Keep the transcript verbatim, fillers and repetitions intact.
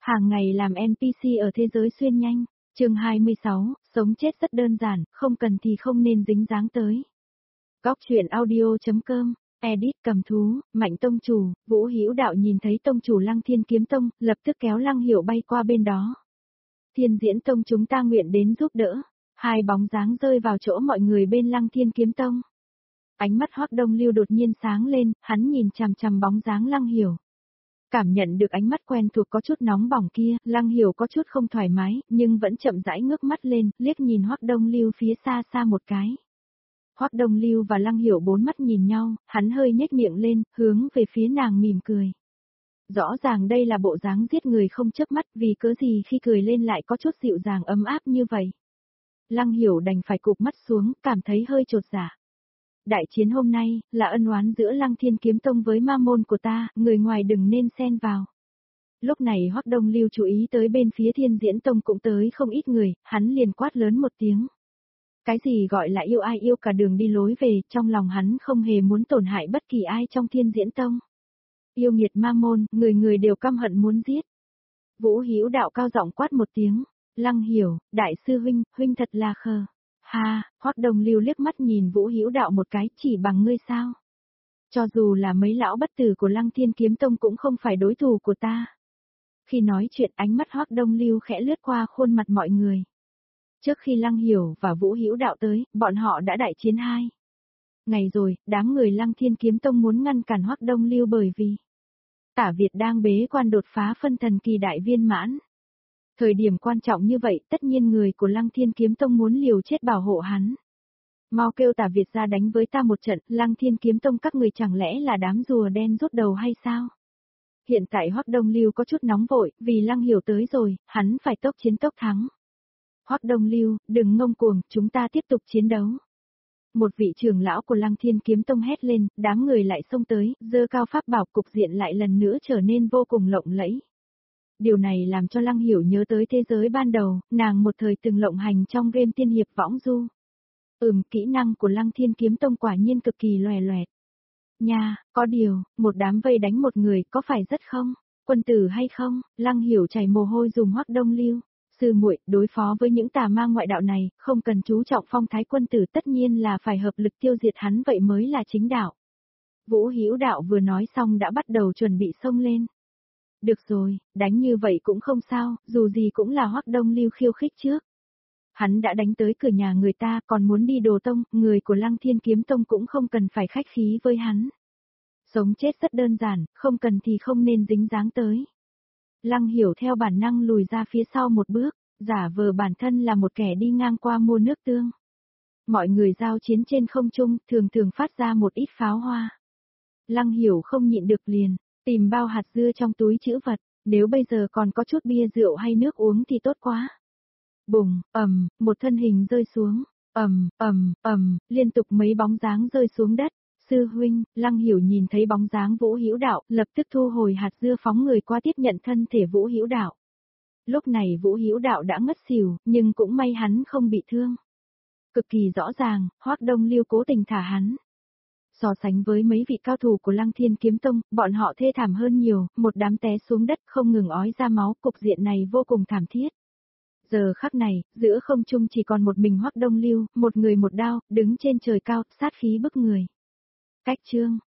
Hàng ngày làm en pê xê ở thế giới xuyên nhanh. Chương hai mươi sáu, sống chết rất đơn giản, không cần thì không nên dính dáng tới. Góc truyện audio.com, edit cầm thú, Mạnh tông chủ, Vũ Hữu Đạo nhìn thấy tông chủ Lăng Thiên Kiếm Tông, lập tức kéo Lăng Hiểu bay qua bên đó. Thiên Diễn Tông chúng ta nguyện đến giúp đỡ. Hai bóng dáng rơi vào chỗ mọi người bên Lăng Thiên Kiếm Tông. Ánh mắt Hoắc Đông Lưu đột nhiên sáng lên, hắn nhìn chằm chằm bóng dáng Lăng Hiểu. Cảm nhận được ánh mắt quen thuộc có chút nóng bỏng kia, Lăng Hiểu có chút không thoải mái, nhưng vẫn chậm rãi ngước mắt lên, liếc nhìn Hoắc Đông Lưu phía xa xa một cái. Hoắc Đông Lưu và Lăng Hiểu bốn mắt nhìn nhau, hắn hơi nhếch miệng lên, hướng về phía nàng mỉm cười. Rõ ràng đây là bộ dáng giết người không chớp mắt, vì cớ gì khi cười lên lại có chút dịu dàng ấm áp như vậy. Lăng Hiểu đành phải cụp mắt xuống, cảm thấy hơi chột dạ. Đại chiến hôm nay, là ân oán giữa Lăng Thiên Kiếm Tông với ma môn của ta, người ngoài đừng nên xen vào. Lúc này Hoắc Đông Lưu chú ý tới bên phía Thiên Diễn Tông cũng tới không ít người, hắn liền quát lớn một tiếng. Cái gì gọi là yêu ai yêu cả đường đi lối về, trong lòng hắn không hề muốn tổn hại bất kỳ ai trong Thiên Diễn Tông. Yêu nghiệt ma môn, người người đều căm hận muốn giết. Vũ Hữu Đạo cao giọng quát một tiếng, Lăng Hiểu, đại sư huynh, huynh thật là khờ. Ha, Hoắc Đông Lưu liếc mắt nhìn Vũ Hữu Đạo một cái, chỉ bằng ngươi sao? Cho dù là mấy lão bất tử của Lăng Thiên Kiếm Tông cũng không phải đối thủ của ta. Khi nói chuyện ánh mắt Hoắc Đông Lưu khẽ lướt qua khuôn mặt mọi người. Trước khi Lăng Hiểu và Vũ Hữu Đạo tới, bọn họ đã đại chiến hai ngày rồi, đám người Lăng Thiên Kiếm Tông muốn ngăn cản Hoắc Đông Lưu bởi vì Tả Việt đang bế quan đột phá phân thần kỳ đại viên mãn. Thời điểm quan trọng như vậy, tất nhiên người của Lăng Thiên Kiếm Tông muốn liều chết bảo hộ hắn. Mau kêu Tả Việt ra đánh với ta một trận, Lăng Thiên Kiếm Tông các người chẳng lẽ là đám rùa đen rút đầu hay sao? Hiện tại Hoắc Đông Lưu có chút nóng vội, vì Lăng Hiểu tới rồi, hắn phải tốc chiến tốc thắng. Hoắc Đông Lưu, đừng ngông cuồng, chúng ta tiếp tục chiến đấu. Một vị trưởng lão của Lăng Thiên Kiếm Tông hét lên, đám người lại xông tới, giơ cao pháp bảo, cục diện lại lần nữa trở nên vô cùng lộng lẫy. Điều này làm cho Lăng Hiểu nhớ tới thế giới ban đầu, nàng một thời từng lộng hành trong game tiên hiệp võng du. Ừm, kỹ năng của Lăng Thiên Kiếm Tông quả nhiên cực kỳ loè loẹt. Nha, có điều, một đám vây đánh một người có phải rất không? Quân tử hay không? Lăng Hiểu chảy mồ hôi dùng Hoắc Đông Lưu. Sư muội, đối phó với những tà ma ngoại đạo này, không cần chú trọng phong thái quân tử, tất nhiên là phải hợp lực tiêu diệt hắn, vậy mới là chính đạo. Vũ Hữu Đạo vừa nói xong đã bắt đầu chuẩn bị xông lên. Được rồi, đánh như vậy cũng không sao, dù gì cũng là Hoắc Đông Lưu khiêu khích trước. Hắn đã đánh tới cửa nhà người ta, còn muốn đi Đồ Tông, người của Lăng Thiên Kiếm Tông cũng không cần phải khách khí với hắn. Sống chết rất đơn giản, không cần thì không nên dính dáng tới. Lăng Hiểu theo bản năng lùi ra phía sau một bước, giả vờ bản thân là một kẻ đi ngang qua mua nước tương. Mọi người giao chiến trên không trung, thường thường phát ra một ít pháo hoa. Lăng Hiểu không nhịn được liền, tìm bao hạt dưa trong túi trữ vật, nếu bây giờ còn có chút bia rượu hay nước uống thì tốt quá. Bùng, ầm, một thân hình rơi xuống, ầm, ầm, ầm, liên tục mấy bóng dáng rơi xuống đất. Sư huynh, Lăng Hiểu nhìn thấy bóng dáng Vũ Hữu Đạo, lập tức thu hồi hạt dưa phóng người qua tiếp nhận thân thể Vũ Hữu Đạo. Lúc này Vũ Hữu Đạo đã ngất xỉu, nhưng cũng may hắn không bị thương. Cực kỳ rõ ràng, Hoắc Đông Lưu cố tình thả hắn. So sánh với mấy vị cao thủ của Lăng Thiên Kiếm Tông, bọn họ thê thảm hơn nhiều, một đám té xuống đất không ngừng ói ra máu, cục diện này vô cùng thảm thiết. Giờ khắc này, giữa không trung chỉ còn một mình Hoắc Đông Lưu, một người một đao, đứng trên trời cao, sát khí bức người. Cách chương